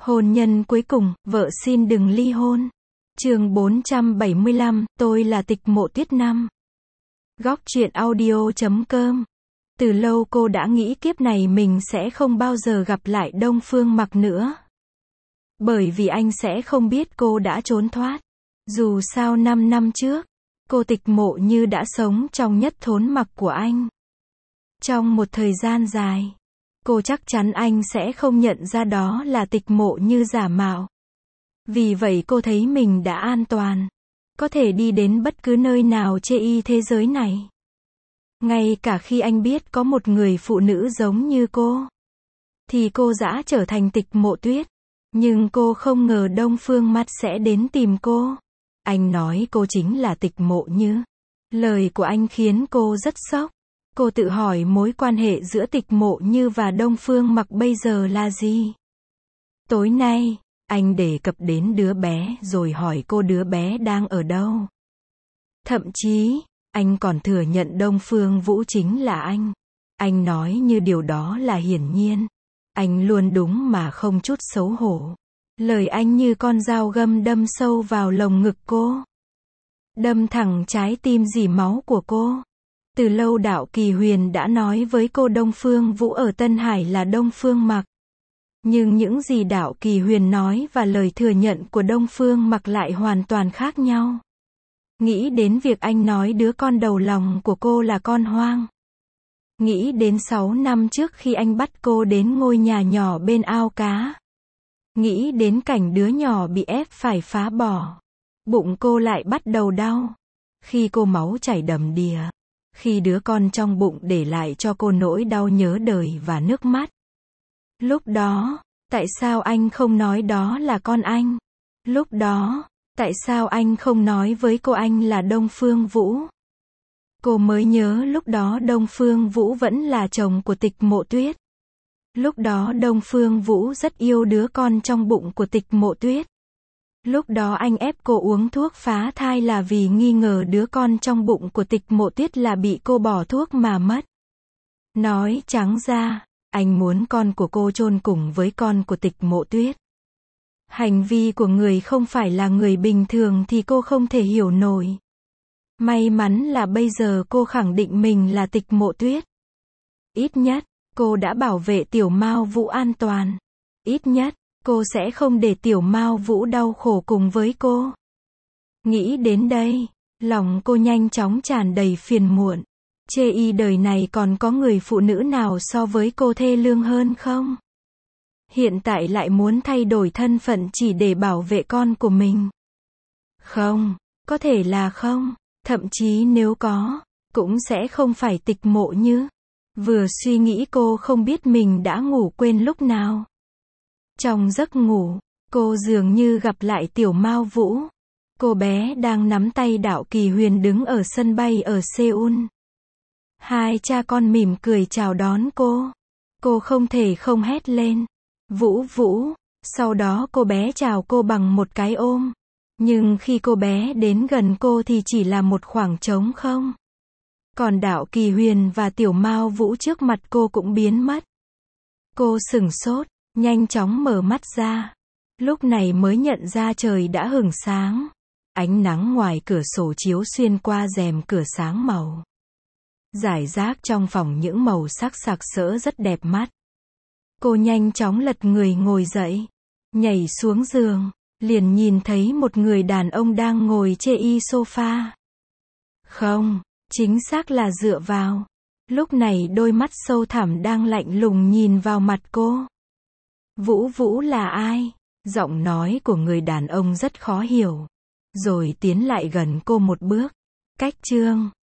Hôn nhân cuối cùng, vợ xin đừng ly hôn. Chương 475, tôi là Tịch Mộ Tuyết năm. Góc truyện audio.com. Từ lâu cô đã nghĩ kiếp này mình sẽ không bao giờ gặp lại Đông Phương Mặc nữa. Bởi vì anh sẽ không biết cô đã trốn thoát. Dù sao 5 năm trước, cô Tịch Mộ Như đã sống trong nhất thốn mặc của anh. Trong một thời gian dài, cô chắc chắn anh sẽ không nhận ra đó là Tịch Mộ Như giả mạo. Vì vậy cô thấy mình đã an toàn, có thể đi đến bất cứ nơi nào trên thế giới này. Ngay cả khi anh biết có một người phụ nữ giống như cô, thì cô đã trở thành Tịch Mộ Tuyết. Nhưng cô không ngờ Đông Phương Mặc sẽ đến tìm cô. Anh nói cô chính là Tịch Mộ Như. Lời của anh khiến cô rất sốc. Cô tự hỏi mối quan hệ giữa Tịch Mộ Như và Đông Phương Mặc bây giờ là gì? Tối nay, anh đề cập đến đứa bé rồi hỏi cô đứa bé đang ở đâu. Thậm chí, anh còn thừa nhận Đông Phương Vũ chính là anh. Anh nói như điều đó là hiển nhiên. Anh luôn đúng mà không chút xấu hổ. Lời anh như con dao găm đâm sâu vào lồng ngực cô. Đâm thẳng trái tim dỉ máu của cô. Từ lâu Đạo Kỳ Huyền đã nói với cô Đông Phương Vũ ở Tân Hải là Đông Phương Mặc. Nhưng những gì Đạo Kỳ Huyền nói và lời thừa nhận của Đông Phương Mặc lại hoàn toàn khác nhau. Nghĩ đến việc anh nói đứa con đầu lòng của cô là con hoang. Nghĩ đến 6 năm trước khi anh bắt cô đến ngôi nhà nhỏ bên ao cá. Nghĩ đến cảnh đứa nhỏ bị ép phải phá bỏ. Bụng cô lại bắt đầu đau. Khi cô máu chảy đầm đìa. Khi đứa con trong bụng để lại cho cô nỗi đau nhớ đời và nước mắt. Lúc đó, tại sao anh không nói đó là con anh? Lúc đó, tại sao anh không nói với cô anh là Đông Phương Vũ? Cô mới nhớ lúc đó Đông Phương Vũ vẫn là chồng của Tịch Mộ Tuyết. Lúc đó Đông Phương Vũ rất yêu đứa con trong bụng của Tịch Mộ Tuyết. Lúc đó anh ép cô uống thuốc phá thai là vì nghi ngờ đứa con trong bụng của Tịch Mộ Tuyết là bị cô bỏ thuốc mà mất. Nói trắng ra, anh muốn con của cô chôn cùng với con của Tịch Mộ Tuyết. Hành vi của người không phải là người bình thường thì cô không thể hiểu nổi. May mắn là bây giờ cô khẳng định mình là Tịch Mộ Tuyết. Ít nhất, cô đã bảo vệ Tiểu Mao Vũ an toàn. Ít nhất, cô sẽ không để Tiểu Mao Vũ đau khổ cùng với cô. Nghĩ đến đây, lòng cô nhanh chóng tràn đầy phiền muộn. Chê đời này còn có người phụ nữ nào so với cô thê lương hơn không? Hiện tại lại muốn thay đổi thân phận chỉ để bảo vệ con của mình. Không, có thể là không. Thậm chí nếu có, cũng sẽ không phải Tịch Mộ Như. Vừa suy nghĩ cô không biết mình đã ngủ quên lúc nào. Trong giấc ngủ, cô dường như gặp lại Tiểu Mao Vũ. Cô bé đang nắm tay Đạo Kỳ Huyền đứng ở sân bay ở Seoul. Hai cha con mỉm cười chào đón cô. Cô không thể không hét lên. Vũ Vũ. Sau đó cô bé chào cô bằng một cái ôm. Nhưng khi cô bé đến gần cô thì chỉ là một khoảng trống không. Còn Đạo Kỳ Huyền và Tiểu Mao Vũ trước mặt cô cũng biến mất. Cô sửng sốt, nhanh chóng mở mắt ra. Lúc này mới nhận ra trời đã hửng sáng. Ánh nắng ngoài cửa sổ chiếu xuyên qua rèm cửa sáng màu. Rải rác trong phòng những màu sắc sặc sỡ rất đẹp mắt. Cô nhanh chóng lật người ngồi dậy. Nhảy xuống giường. Liền nhìn thấy một người đàn ông đang ngồi trên sofa. Không, chính xác là dựa vào. Lúc này đôi mắt sâu thẳm đang lạnh lùng nhìn vào mặt cô. Vũ Vũ là ai? Giọng nói của người đàn ông rất khó hiểu. Rồi tiến lại gần cô một bước. Cách chương